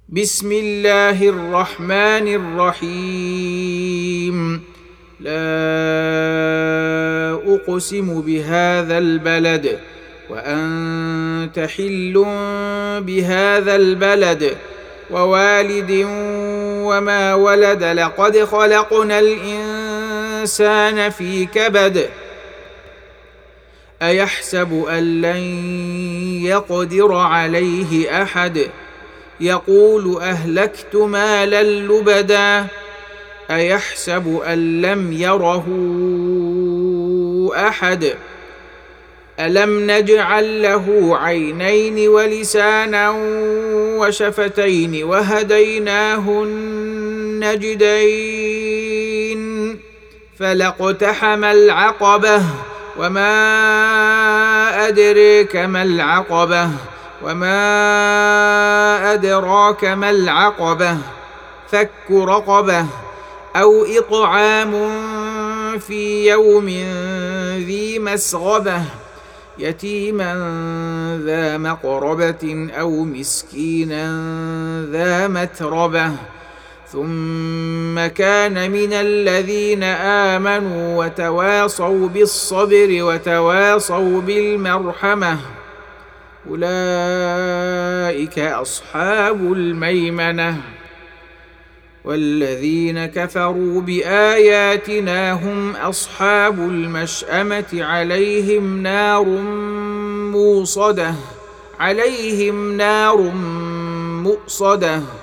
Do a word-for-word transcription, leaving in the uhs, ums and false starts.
بسم الله الرحمن الرحيم. لا أقسم بهذا البلد وأنت حل بهذا البلد ووالد وما ولد، لقد خلقنا الإنسان في كبد أيحسب أن لن يقدر عليه أحد، يقول أهلكت مالا لبدا، أيحسب أن لم يره أحد، ألم نجعل له عينين ولسانا وشفتين وهديناه النجدين، فلاقتحم العقبة وما أدريك ما العقبة وما أدراك ما العقبة، فك رقبة أو إطعام في يوم ذي مسغبة، يتيما ذا مقربة أو مسكينا ذا متربة، ثم كان من الذين آمنوا وتواصوا بالصبر وتواصوا بالمرحمة، أولئك أصحاب الميمنة، والذين كفروا بآياتنا هم أصحاب المشأمة، عليهم نار موصدة عليهم نار مؤصدة.